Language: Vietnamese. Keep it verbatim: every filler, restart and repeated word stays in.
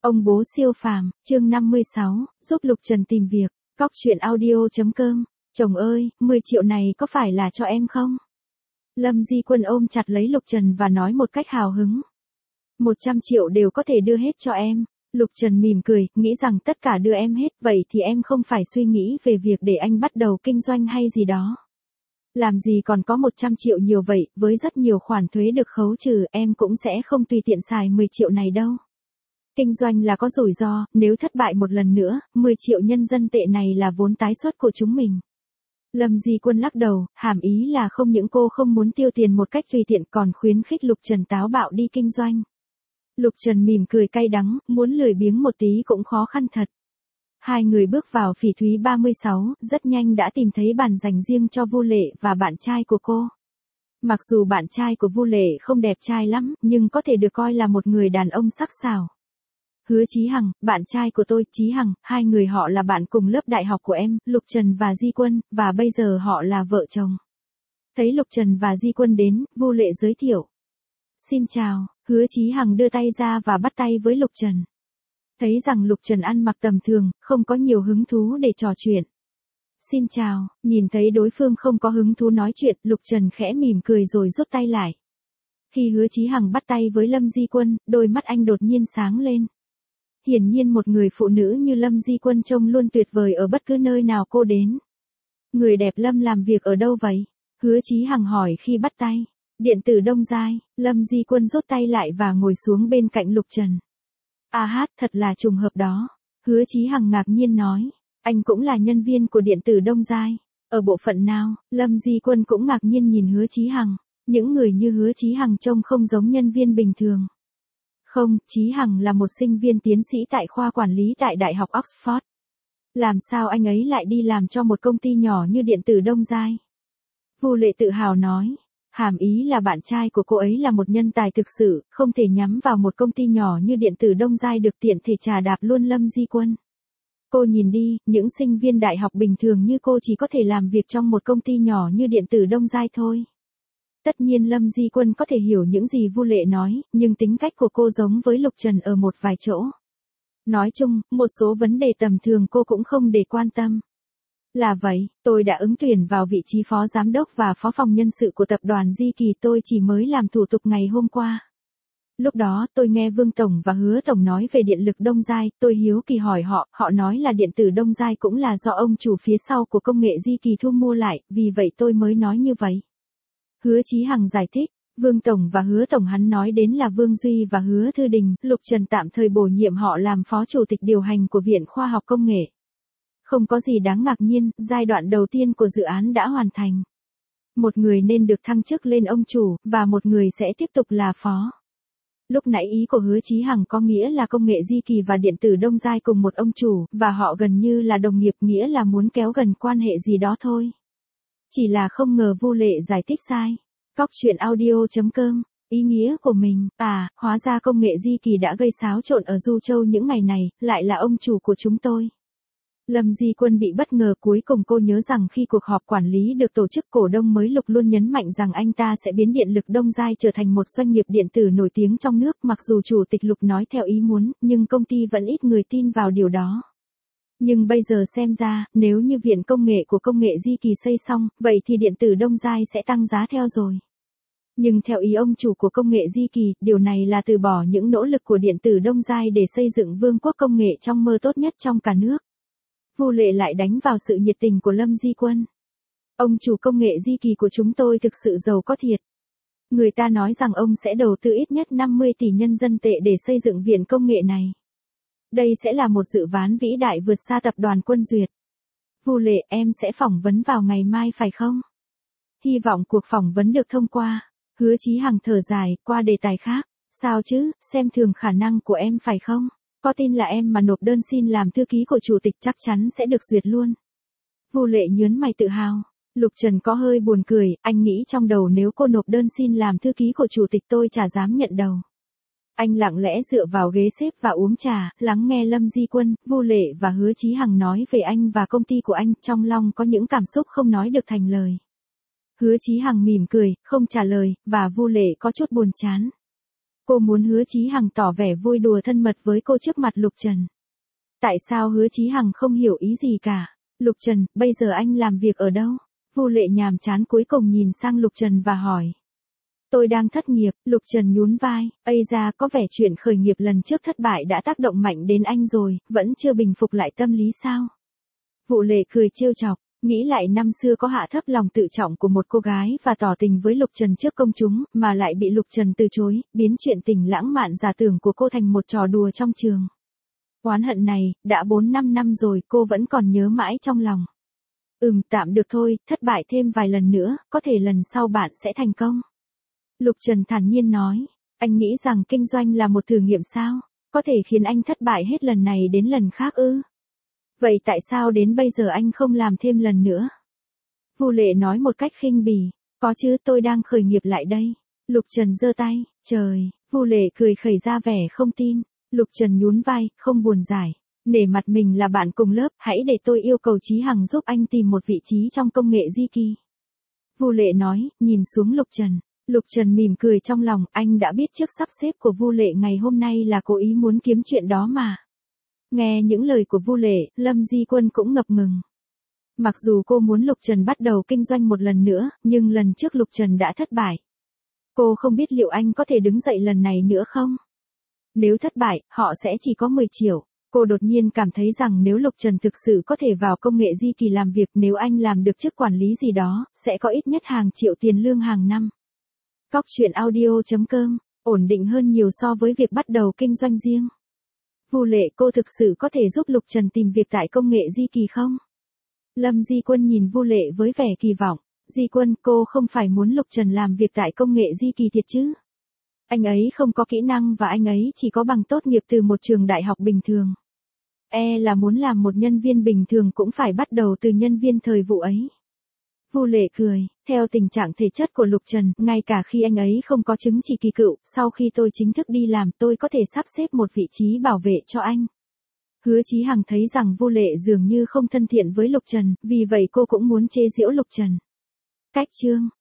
Ông bố siêu phàm, chương năm mươi sáu, giúp Lục Trần tìm việc, cóc truyện audio.com, chồng ơi, mười triệu này có phải là cho em không? Lâm Di Quân ôm chặt lấy Lục Trần và nói một cách hào hứng. một trăm triệu đều có thể đưa hết cho em. Lục Trần mỉm cười, nghĩ rằng tất cả đưa em hết, vậy thì em không phải suy nghĩ về việc để anh bắt đầu kinh doanh hay gì đó. Làm gì còn có một trăm triệu nhiều vậy, với rất nhiều khoản thuế được khấu trừ, em cũng sẽ không tùy tiện xài mười triệu này đâu. Kinh doanh là có rủi ro, nếu thất bại một lần nữa, mười triệu nhân dân tệ này là vốn tái xuất của chúng mình. Lâm Di Quân lắc đầu, hàm ý là không những cô không muốn tiêu tiền một cách tùy tiện còn khuyến khích Lục Trần táo bạo đi kinh doanh. Lục Trần mỉm cười cay đắng, muốn lười biếng một tí cũng khó khăn thật. Hai người bước vào Phỉ Thúy ba mươi sáu, rất nhanh đã tìm thấy bàn dành riêng cho Vu Lệ và bạn trai của cô. Mặc dù bạn trai của Vu Lệ không đẹp trai lắm, nhưng có thể được coi là một người đàn ông sắc sảo. Hứa Chí Hằng, bạn trai của tôi, Chí Hằng, hai người họ là bạn cùng lớp đại học của em, Lục Trần và Di Quân, và bây giờ họ là vợ chồng. Thấy Lục Trần và Di Quân đến, Vu Lệ giới thiệu. Xin chào, Hứa Chí Hằng đưa tay ra và bắt tay với Lục Trần. Thấy rằng Lục Trần ăn mặc tầm thường, không có nhiều hứng thú để trò chuyện. Xin chào, nhìn thấy đối phương không có hứng thú nói chuyện, Lục Trần khẽ mỉm cười rồi rút tay lại. Khi Hứa Chí Hằng bắt tay với Lâm Di Quân, đôi mắt anh đột nhiên sáng lên. Hiển nhiên một người phụ nữ như Lâm Di Quân trông luôn tuyệt vời ở bất cứ nơi nào cô đến. Người đẹp Lâm làm việc ở đâu vậy? Hứa Chí Hằng hỏi khi bắt tay. Điện tử Đông Giai, Lâm Di Quân rút tay lại và ngồi xuống bên cạnh Lục Trần. À hát, thật là trùng hợp đó. Hứa Chí Hằng ngạc nhiên nói, anh cũng là nhân viên của điện tử Đông Giai. Ở bộ phận nào? Lâm Di Quân cũng ngạc nhiên nhìn Hứa Chí Hằng. Những người như Hứa Chí Hằng trông không giống nhân viên bình thường. Không, Chí Hằng là một sinh viên tiến sĩ tại khoa quản lý tại Đại học Oxford. Làm sao anh ấy lại đi làm cho một công ty nhỏ như điện tử Đông Giai? Vu Lệ tự hào nói. Hàm ý là bạn trai của cô ấy là một nhân tài thực sự, không thể nhắm vào một công ty nhỏ như điện tử Đông Giai được tiện thể trà đạp luôn Lâm Di Quân. Cô nhìn đi, những sinh viên đại học bình thường như cô chỉ có thể làm việc trong một công ty nhỏ như điện tử Đông Giai thôi. Tất nhiên Lâm Di Quân có thể hiểu những gì Vu Lệ nói, nhưng tính cách của cô giống với Lục Trần ở một vài chỗ. Nói chung, một số vấn đề tầm thường cô cũng không để quan tâm. Là vậy, tôi đã ứng tuyển vào vị trí phó giám đốc và phó phòng nhân sự của tập đoàn Di Kỳ, tôi chỉ mới làm thủ tục ngày hôm qua. Lúc đó tôi nghe Vương Tổng và Hứa Tổng nói về điện lực Đông Giai, tôi hiếu kỳ hỏi họ, họ nói là điện tử Đông Giai cũng là do ông chủ phía sau của công nghệ Di Kỳ thu mua lại, vì vậy tôi mới nói như vậy. Hứa Chí Hằng giải thích, Vương Tổng và Hứa Tổng hắn nói đến là Vương Duy và Hứa Thư Đình, Lục Trần tạm thời bổ nhiệm họ làm phó chủ tịch điều hành của Viện Khoa học Công nghệ. Không có gì đáng ngạc nhiên, giai đoạn đầu tiên của dự án đã hoàn thành. Một người nên được thăng chức lên ông chủ, và một người sẽ tiếp tục là phó. Lúc nãy ý của Hứa Chí Hằng có nghĩa là công nghệ Di Kỳ và điện tử Đông Giai cùng một ông chủ, và họ gần như là đồng nghiệp, nghĩa là muốn kéo gần quan hệ gì đó thôi. Chỉ là không ngờ Vu Lệ giải thích sai. Cóc truyện audio.com, ý nghĩa của mình, à, hóa ra công nghệ Di Kỳ đã gây xáo trộn ở Du Châu những ngày này, lại là ông chủ của chúng tôi. Lâm Di Quân bị bất ngờ, cuối cùng cô nhớ rằng khi cuộc họp quản lý được tổ chức, cổ đông mới Lục luôn nhấn mạnh rằng anh ta sẽ biến điện lực Đông Giai trở thành một doanh nghiệp điện tử nổi tiếng trong nước. Mặc dù chủ tịch Lục nói theo ý muốn, nhưng công ty vẫn ít người tin vào điều đó. Nhưng bây giờ xem ra, nếu như viện công nghệ của công nghệ Di Kỳ xây xong, vậy thì điện tử Đông Giai sẽ tăng giá theo rồi. Nhưng theo ý ông chủ của công nghệ Di Kỳ, điều này là từ bỏ những nỗ lực của điện tử Đông Giai để xây dựng vương quốc công nghệ trong mơ tốt nhất trong cả nước. Vu Lệ lại đánh vào sự nhiệt tình của Lâm Di Quân. Ông chủ công nghệ Di Kỳ của chúng tôi thực sự giàu có thiệt. Người ta nói rằng ông sẽ đầu tư ít nhất năm mươi tỷ nhân dân tệ để xây dựng viện công nghệ này. Đây sẽ là một dự án vĩ đại vượt xa tập đoàn Quân Duyệt. Vu Lệ, em sẽ phỏng vấn vào ngày mai phải không? Hy vọng cuộc phỏng vấn được thông qua. Hứa Chí Hằng thở dài, qua đề tài khác. Sao chứ, xem thường khả năng của em phải không? Có tin là em mà nộp đơn xin làm thư ký của chủ tịch chắc chắn sẽ được duyệt luôn. Vu Lệ nhớn mày tự hào. Lục Trần có hơi buồn cười, anh nghĩ trong đầu nếu cô nộp đơn xin làm thư ký của chủ tịch tôi chả dám nhận đầu. Anh lặng lẽ dựa vào ghế xếp và uống trà, lắng nghe Lâm Di Quân, Vu Lệ và Hứa Chí Hằng nói về anh và công ty của anh, trong lòng có những cảm xúc không nói được thành lời. Hứa Chí Hằng mỉm cười, không trả lời, và Vu Lệ có chút buồn chán. Cô muốn Hứa Chí Hằng tỏ vẻ vui đùa thân mật với cô trước mặt Lục Trần. Tại sao Hứa Chí Hằng không hiểu ý gì cả? Lục Trần, bây giờ anh làm việc ở đâu? Vu Lệ nhàm chán cuối cùng nhìn sang Lục Trần và hỏi. Tôi đang thất nghiệp, Lục Trần nhún vai, ây ra có vẻ chuyện khởi nghiệp lần trước thất bại đã tác động mạnh đến anh rồi, vẫn chưa bình phục lại tâm lý sao? Vu Lệ cười trêu chọc, nghĩ lại năm xưa có hạ thấp lòng tự trọng của một cô gái và tỏ tình với Lục Trần trước công chúng, mà lại bị Lục Trần từ chối, biến chuyện tình lãng mạn giả tưởng của cô thành một trò đùa trong trường. Oán hận này, đã bốn năm năm rồi cô vẫn còn nhớ mãi trong lòng. Ừm, tạm được thôi, thất bại thêm vài lần nữa, có thể lần sau bạn sẽ thành công. Lục Trần thản nhiên nói, anh nghĩ rằng kinh doanh là một thử nghiệm sao? Có thể khiến anh thất bại hết lần này đến lần khác ư? Vậy tại sao đến bây giờ anh không làm thêm lần nữa? Vu Lệ nói một cách khinh bỉ, có chứ, tôi đang khởi nghiệp lại đây. Lục Trần giơ tay, trời, Vu Lệ cười khẩy ra vẻ không tin. Lục Trần nhún vai, không buồn giải. Nể mặt mình là bạn cùng lớp, hãy để tôi yêu cầu Chí Hằng giúp anh tìm một vị trí trong công nghệ di kỳ. Vu Lệ nói, nhìn xuống Lục Trần. Lục Trần mỉm cười trong lòng, anh đã biết trước sắp xếp của Vu Lệ ngày hôm nay là cố ý muốn kiếm chuyện đó mà. Nghe những lời của Vu Lệ, Lâm Di Quân cũng ngập ngừng. Mặc dù cô muốn Lục Trần bắt đầu kinh doanh một lần nữa, nhưng lần trước Lục Trần đã thất bại. Cô không biết liệu anh có thể đứng dậy lần này nữa không? Nếu thất bại, họ sẽ chỉ có mười triệu. Cô đột nhiên cảm thấy rằng nếu Lục Trần thực sự có thể vào công nghệ di kỳ làm việc, nếu anh làm được chức quản lý gì đó, sẽ có ít nhất hàng triệu tiền lương hàng năm. Cóc truyện audio chấm com, ổn định hơn nhiều so với việc bắt đầu kinh doanh riêng. Vu Lệ, cô thực sự có thể giúp Lục Trần tìm việc tại công nghệ di kỳ không? Lâm Di Quân nhìn Vu Lệ với vẻ kỳ vọng. Di Quân, cô không phải muốn Lục Trần làm việc tại công nghệ di kỳ thiệt chứ? Anh ấy không có kỹ năng và anh ấy chỉ có bằng tốt nghiệp từ một trường đại học bình thường. E là muốn làm một nhân viên bình thường cũng phải bắt đầu từ nhân viên thời vụ ấy. Vu Lệ cười, theo tình trạng thể chất của Lục Trần, ngay cả khi anh ấy không có chứng chỉ kỳ cựu, sau khi tôi chính thức đi làm tôi có thể sắp xếp một vị trí bảo vệ cho anh. Hứa Chí Hằng thấy rằng Vu Lệ dường như không thân thiện với Lục Trần, vì vậy cô cũng muốn chế giễu Lục Trần. Cách chương